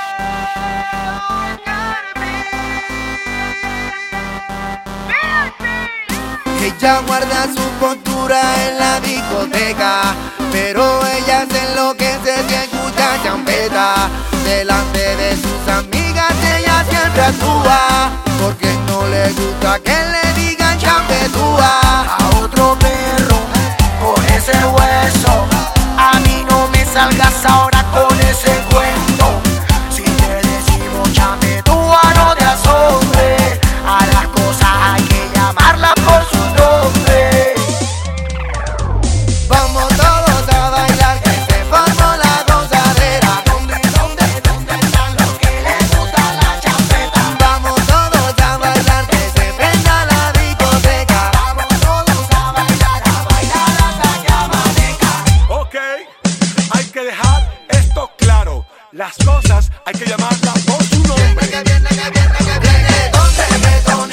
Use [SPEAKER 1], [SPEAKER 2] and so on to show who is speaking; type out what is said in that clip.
[SPEAKER 1] Ella guarda su postura en la discoteca, pero ella se enloquece si escucha champeta. Delante de sus amigas ella siempre actúa, porque no le gusta que le digan champetúa.
[SPEAKER 2] A otro perro con ese hueso, a mí no me salgas ahora con ese cuento. Si te decimos champetúa no te asombres, a las cosas hay que llamarlas por su nombre.
[SPEAKER 1] Vamos todos a bailar, que se formó la gozadera.
[SPEAKER 2] ¿Dónde están los que les gusta la champeta?
[SPEAKER 1] Vamos todos a bailar, que se prenda la discoteca.
[SPEAKER 2] Vamos todos a bailar hasta que amanezca.
[SPEAKER 3] Ok, hay que dejar esto claro. Las cosas hay que llamarlas por su nombre.
[SPEAKER 1] Que viene, ¿dónde me